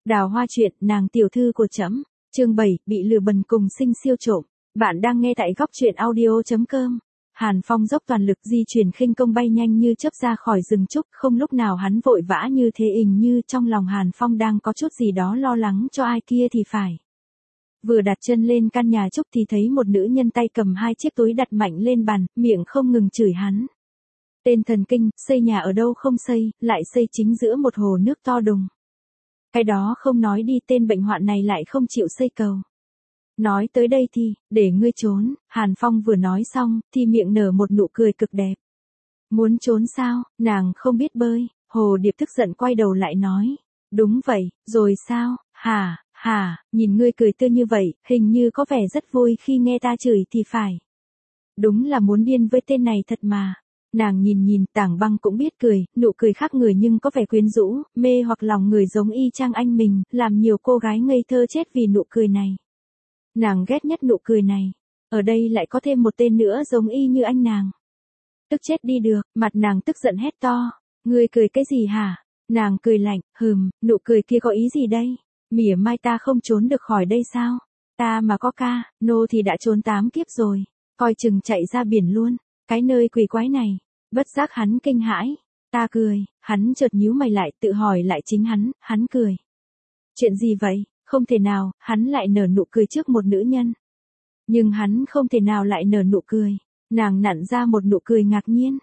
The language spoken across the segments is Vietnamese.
Đào Hoa chuyện, nàng tiểu thư của trẫm. Chương 7, bị lừa bần cùng sinh siêu trộm. Bạn đang nghe tại góc truyện audio.com. Hàn Phong dốc toàn lực di chuyển khinh công bay nhanh như chớp ra khỏi rừng trúc, không lúc nào hắn vội vã như thế, hình như trong lòng Hàn Phong đang có chút gì đó lo lắng cho ai kia thì phải. Vừa đặt chân lên căn nhà trúc thì thấy một nữ nhân tay cầm hai chiếc túi đặt mạnh lên bàn, miệng không ngừng chửi hắn. Tên thần kinh, xây nhà ở đâu không xây, lại xây chính giữa một hồ nước to đùng. Cái đó không nói đi, tên bệnh hoạn này lại không chịu xây cầu. Nói tới đây thì, để ngươi trốn. Hàn Phong vừa nói xong, thì miệng nở một nụ cười cực đẹp. Muốn trốn sao, nàng không biết bơi. Hồ Điệp tức giận quay đầu lại nói. Đúng vậy, rồi sao, hả, nhìn ngươi cười tươi như vậy, hình như có vẻ rất vui khi nghe ta chửi thì phải. Đúng là muốn điên với tên này thật mà. Nàng nhìn Tảng Băng cũng biết cười, nụ cười khác người nhưng có vẻ quyến rũ, mê hoặc lòng người giống y chang anh mình, làm nhiều cô gái ngây thơ chết vì nụ cười này. Nàng ghét nhất nụ cười này. Ở đây lại có thêm một tên nữa giống y như anh nàng. Tức chết đi được, mặt nàng tức giận hét to. Ngươi cười cái gì hả? Nàng cười lạnh, nụ cười kia có ý gì đây? Mỉa mai ta không trốn được khỏi đây sao? Ta mà có ca, nô thì đã trốn 8 kiếp rồi. Coi chừng chạy ra biển luôn. Cái nơi quỷ quái này. Bất giác hắn kinh hãi. Ta cười, hắn chợt nhíu mày lại, tự hỏi lại chính hắn cười. Chuyện gì vậy? Không thể nào, hắn lại nở nụ cười trước một nữ nhân. Nhưng hắn không thể nào lại nở nụ cười. Nàng nặn ra một nụ cười ngạc nhiên.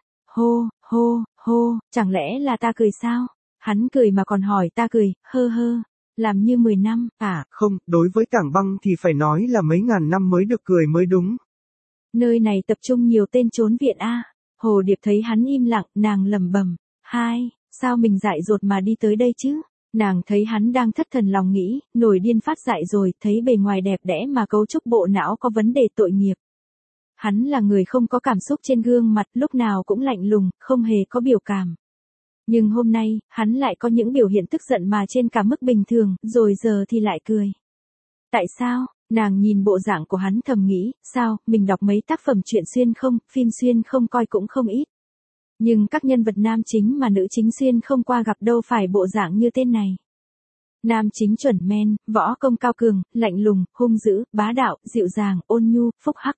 Hô, chẳng lẽ là ta cười sao? Hắn cười mà còn hỏi ta cười, hơ, làm như 10 năm. Không, đối với Tảng Băng thì phải nói là mấy ngàn năm mới được cười mới đúng. Nơi này tập trung nhiều tên trốn viện a. Hồ Điệp thấy hắn im lặng, nàng lẩm bẩm, sao mình dại dột mà đi tới đây chứ? Nàng thấy hắn đang thất thần lòng nghĩ, nổi điên phát dại rồi, thấy bề ngoài đẹp đẽ mà cấu trúc bộ não có vấn đề tội nghiệp. Hắn là người không có cảm xúc trên gương mặt, lúc nào cũng lạnh lùng, không hề có biểu cảm. Nhưng hôm nay, hắn lại có những biểu hiện tức giận mà trên cả mức bình thường, rồi giờ thì lại cười. Tại sao? Nàng nhìn bộ dạng của hắn thầm nghĩ, sao, mình đọc mấy tác phẩm truyện xuyên không, phim xuyên không coi cũng không ít. Nhưng các nhân vật nam chính mà nữ chính xuyên không qua gặp đâu phải bộ dạng như tên này. Nam chính chuẩn men, võ công cao cường, lạnh lùng, hung dữ, bá đạo, dịu dàng, ôn nhu, phúc hắc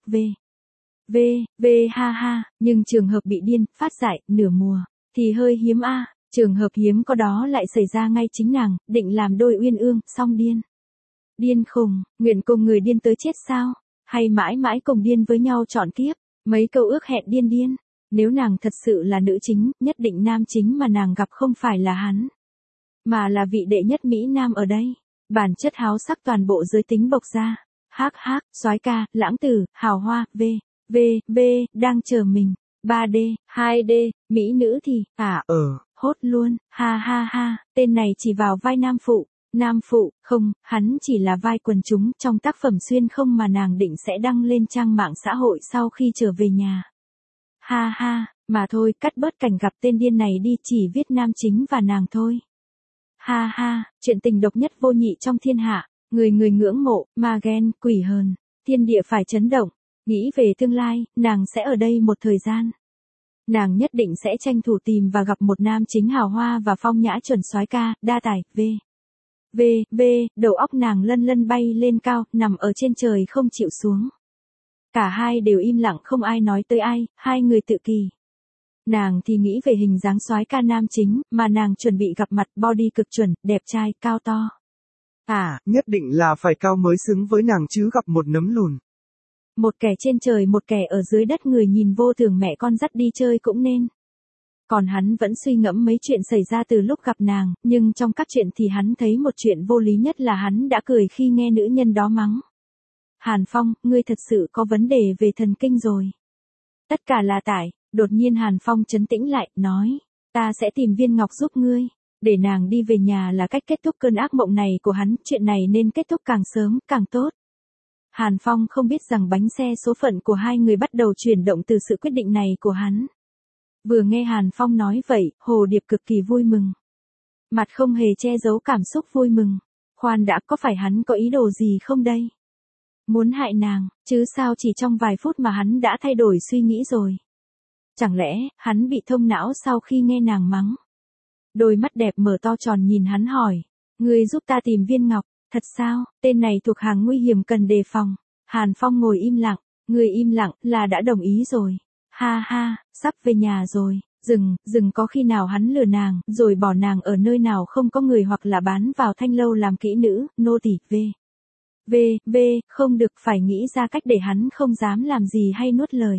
ha, nhưng trường hợp bị điên, phát dại, nửa mùa, thì hơi hiếm a. Trường hợp hiếm có đó lại xảy ra ngay chính nàng, định làm đôi uyên ương, song điên. Điên khùng, nguyện cùng người điên tới chết sao? Hay mãi mãi cùng điên với nhau trọn kiếp? Mấy câu ước hẹn điên. Nếu nàng thật sự là nữ chính, nhất định nam chính mà nàng gặp không phải là hắn, mà là vị đệ nhất Mỹ Nam ở đây. Bản chất háo sắc toàn bộ giới tính bộc ra. Soái ca, lãng tử, hào hoa, đang chờ mình. 3D, 2D, Mỹ nữ thì, hốt luôn, ha, tên này chỉ vào vai nam phụ, không, hắn chỉ là vai quần chúng trong tác phẩm xuyên không mà nàng định sẽ đăng lên trang mạng xã hội sau khi trở về nhà. Ha, mà thôi, cắt bớt cảnh gặp tên điên này đi, chỉ viết nam chính và nàng thôi. Ha, chuyện tình độc nhất vô nhị trong thiên hạ, người ngưỡng mộ, ma ghen, quỷ hờn, thiên địa phải chấn động. Nghĩ về tương lai, nàng sẽ ở đây một thời gian. Nàng nhất định sẽ tranh thủ tìm và gặp một nam chính hào hoa và phong nhã chuẩn soái ca, đa tài, đầu óc nàng lân bay lên cao, nằm ở trên trời không chịu xuống. Cả hai đều im lặng không ai nói tới ai, hai người tự kỳ. Nàng thì nghĩ về hình dáng soái ca nam chính, mà nàng chuẩn bị gặp mặt, body cực chuẩn, đẹp trai, cao to. Nhất định là phải cao mới xứng với nàng chứ gặp một nấm lùn. Một kẻ trên trời một kẻ ở dưới đất, người nhìn vô thường mẹ con dắt đi chơi cũng nên. Còn hắn vẫn suy ngẫm mấy chuyện xảy ra từ lúc gặp nàng, nhưng trong các chuyện thì hắn thấy một chuyện vô lý nhất là hắn đã cười khi nghe nữ nhân đó mắng. Hàn Phong, ngươi thật sự có vấn đề về thần kinh rồi. Tất cả là tại, đột nhiên Hàn Phong trấn tĩnh lại, nói, ta sẽ tìm Viên Ngọc giúp ngươi. Để nàng đi về nhà là cách kết thúc cơn ác mộng này của hắn, chuyện này nên kết thúc càng sớm, càng tốt. Hàn Phong không biết rằng bánh xe số phận của hai người bắt đầu chuyển động từ sự quyết định này của hắn. Vừa nghe Hàn Phong nói vậy, Hồ Điệp cực kỳ vui mừng. Mặt không hề che giấu cảm xúc vui mừng. Khoan đã, có phải hắn có ý đồ gì không đây? Muốn hại nàng, chứ sao chỉ trong vài phút mà hắn đã thay đổi suy nghĩ rồi. Chẳng lẽ, hắn bị thông não sau khi nghe nàng mắng? Đôi mắt đẹp mở to tròn nhìn hắn hỏi. Ngươi giúp ta tìm viên ngọc, thật sao, tên này thuộc hàng nguy hiểm cần đề phòng. Hàn Phong ngồi im lặng, ngươi im lặng là đã đồng ý rồi. Ha ha, sắp về nhà rồi. Dừng có khi nào hắn lừa nàng, rồi bỏ nàng ở nơi nào không có người hoặc là bán vào thanh lâu làm kỹ nữ, nô tỳ không được, phải nghĩ ra cách để hắn không dám làm gì hay nuốt lời.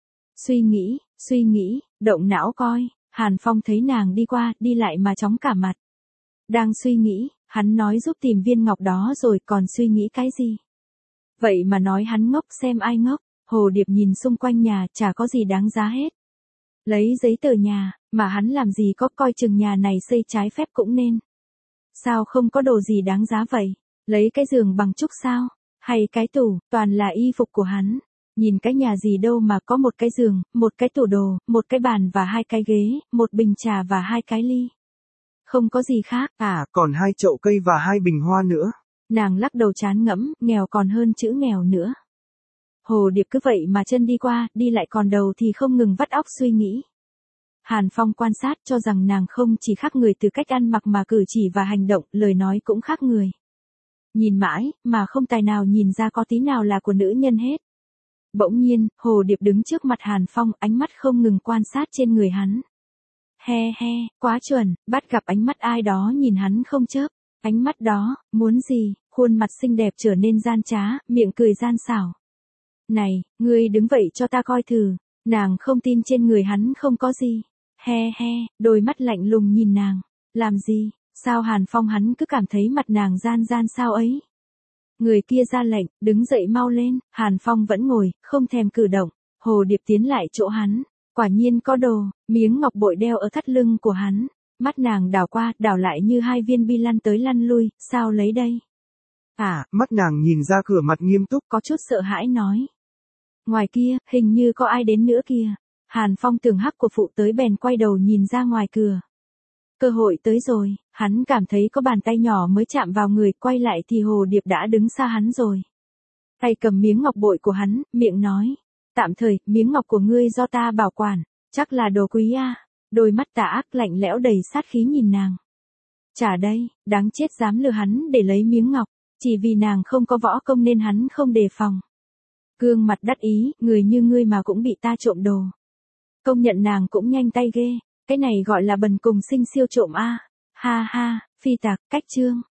Suy nghĩ, động não coi, Hàn Phong thấy nàng đi qua, đi lại mà chóng cả mặt. Đang suy nghĩ, hắn nói giúp tìm viên ngọc đó rồi còn suy nghĩ cái gì? Vậy mà nói hắn ngốc xem ai ngốc, Hồ Điệp nhìn xung quanh nhà chả có gì đáng giá hết. Lấy giấy tờ nhà, mà hắn làm gì có, coi chừng nhà này xây trái phép cũng nên. Sao không có đồ gì đáng giá vậy? Lấy cái giường bằng trúc sao? Hay cái tủ, toàn là y phục của hắn. Nhìn cái nhà gì đâu mà có một cái giường, một cái tủ đồ, một cái bàn và 2 cái ghế, một bình trà và 2 cái ly. Không có gì khác, còn 2 chậu cây và 2 bình hoa nữa. Nàng lắc đầu chán ngẫm, nghèo còn hơn chữ nghèo nữa. Hồ Điệp cứ vậy mà chân đi qua, đi lại còn đầu thì không ngừng vắt óc suy nghĩ. Hàn Phong quan sát cho rằng nàng không chỉ khác người từ cách ăn mặc mà cử chỉ và hành động, lời nói cũng khác người. Nhìn mãi, mà không tài nào nhìn ra có tí nào là của nữ nhân hết. Bỗng nhiên, Hồ Điệp đứng trước mặt Hàn Phong, ánh mắt không ngừng quan sát trên người hắn. He, quá chuẩn, bắt gặp ánh mắt ai đó nhìn hắn không chớp. Ánh mắt đó, muốn gì, khuôn mặt xinh đẹp trở nên gian trá, miệng cười gian xảo. Này, ngươi đứng vậy cho ta coi thử. Nàng không tin trên người hắn không có gì. He, đôi mắt lạnh lùng nhìn nàng. Làm gì, sao Hàn Phong hắn cứ cảm thấy mặt nàng gian sao ấy. Người kia ra lệnh, đứng dậy mau lên, Hàn Phong vẫn ngồi, không thèm cử động. Hồ Điệp tiến lại chỗ hắn. Quả nhiên có đồ, miếng ngọc bội đeo ở thắt lưng của hắn. Mắt nàng đảo qua, đảo lại như 2 viên bi lăn tới lăn lui, sao lấy đây? Mắt nàng nhìn ra cửa mặt nghiêm túc, có chút sợ hãi nói. Ngoài kia, hình như có ai đến nữa kìa. Hàn Phong tưởng hắc của phụ tới bèn quay đầu nhìn ra ngoài cửa. Cơ hội tới rồi, hắn cảm thấy có bàn tay nhỏ mới chạm vào người, quay lại thì Hồ Điệp đã đứng xa hắn rồi. Tay cầm miếng ngọc bội của hắn, miệng nói. Tạm thời, miếng ngọc của ngươi do ta bảo quản, chắc là đồ quý à. Đôi mắt tà ác lạnh lẽo đầy sát khí nhìn nàng. Trả đây, đáng chết dám lừa hắn để lấy miếng ngọc, chỉ vì nàng không có võ công nên hắn không đề phòng. Gương mặt đắc ý, người như ngươi mà cũng bị ta trộm đồ. Công nhận nàng cũng nhanh tay ghê, cái này gọi là bần cùng sinh siêu trộm a. Ha ha, phi tạc, cách chương.